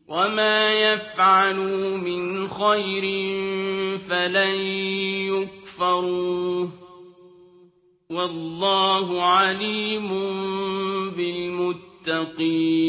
وَمَا يَفْعَلُوا مِنْ خَيْرٍ فَلَن يُكْفَرُوهُ ۗ وَاللَّهُ عَلِيمٌ بِالْمُتَّقِينَ